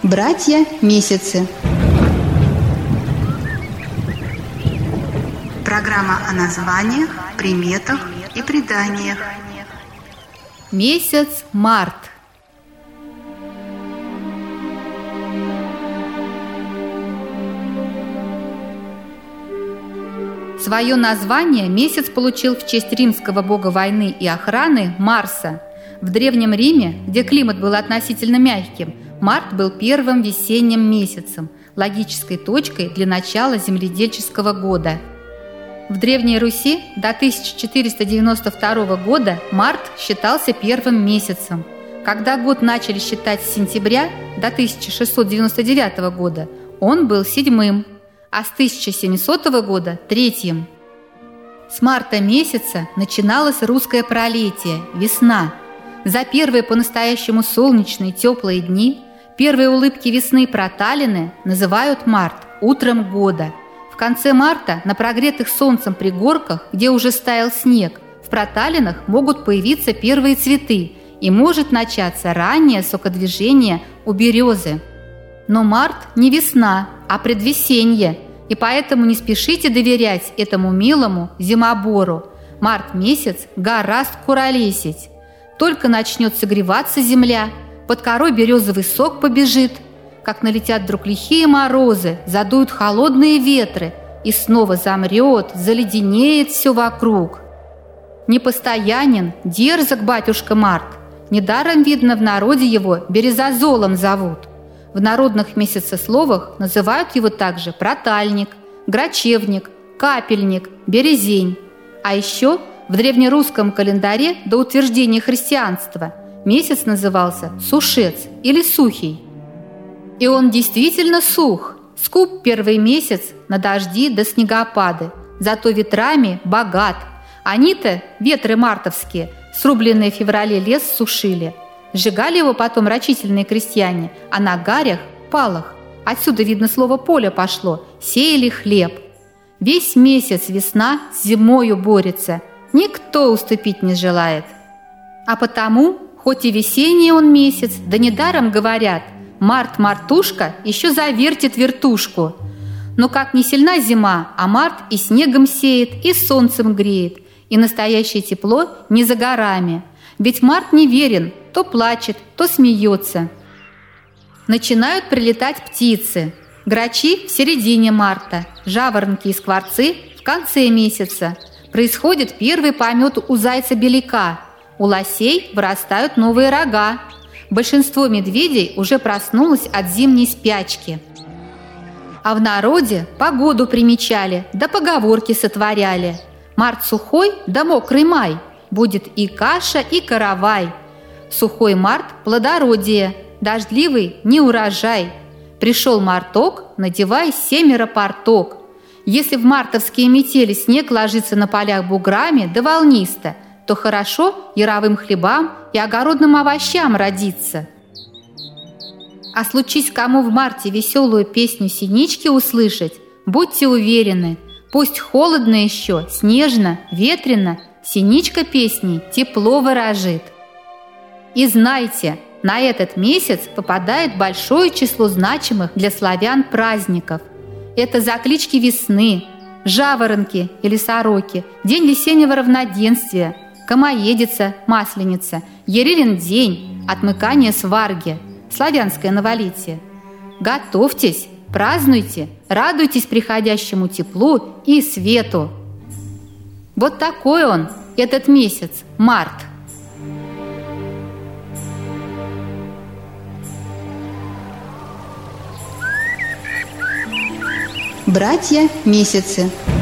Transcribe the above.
Братья-месяцы. Программа о названиях, приметах и преданиях. Месяц март. Свое название месяц получил в честь римского бога войны и охраны Марса. В Древнем Риме, где климат был относительно мягким, март был первым весенним месяцем, логической точкой для начала земледельческого года. В Древней Руси до 1492 года март считался первым месяцем. Когда год начали считать с сентября до 1699 года, он был седьмым, а с 1700 года – третьим. С марта месяца начиналось русское пролетие, весна. За первые по-настоящему солнечные теплые дни, первые улыбки весны проталины называют март утром года. В конце марта на прогретых солнцем пригорках, где уже стаял снег, в проталинах могут появиться первые цветы и может начаться раннее сокодвижение у березы. Но март не весна, а предвесенье, и поэтому не спешите доверять этому милому зимобору. Март месяц гораст куролесить. Только начнет согреваться земля, под корой березовый сок побежит, как налетят вдруг лихие морозы, задуют холодные ветры, и снова замрет, заледенеет все вокруг. Непостоянен, дерзок батюшка Март. Недаром, видно, в народе его березозолом зовут. В народных месяцесловах называют его также протальник, грачевник, капельник, березень. А еще в древнерусском календаре до утверждения христианства месяц назывался сушец или сухий. И он действительно сух, скуп первый месяц на дожди до снегопады, зато ветрами богат. Они-то, ветры мартовские, срубленные в феврале лес сушили. Сжигали его потом рачительные крестьяне, а на гарях – палах. Отсюда, видно, слово «поле» пошло, сеяли хлеб. Весь месяц весна с зимою борется, никто уступить не желает. А потому, хоть и весенний он месяц, да недаром говорят, март-мартушка еще завертит вертушку. Но как не сильна зима, а март и снегом сеет, и солнцем греет, и настоящее тепло не за горами. Ведь март не верен, то плачет, то смеется. Начинают прилетать птицы. Грачи в середине марта, жаворонки и скворцы в конце месяца. Происходит первый помет у зайца-беляка. У лосей вырастают новые рога. Большинство медведей уже проснулось от зимней спячки. А в народе погоду примечали, да поговорки сотворяли. Март сухой, да мокрый май. Будет и каша, и каравай. Сухой март – плодородие, дождливый – неурожай. Пришел марток, надевай 7 порток. Если в мартовские метели снег ложится на полях буграми да волнисто, то хорошо яровым хлебам и огородным овощам родится. А случись кому в марте веселую песню синички услышать, будьте уверены, пусть холодно еще, снежно, ветрено, синичка песней тепло выражит. И знайте, на этот месяц попадает большое число значимых для славян праздников. Это заклички весны, жаворонки или сороки, день весеннего равноденствия, Комоедица, Масленица, Ярилин день, отмыкание сварги, славянское новолетие. Готовьтесь, празднуйте, радуйтесь приходящему теплу и свету. Вот такой он, этот месяц, март. Братья-месяцы.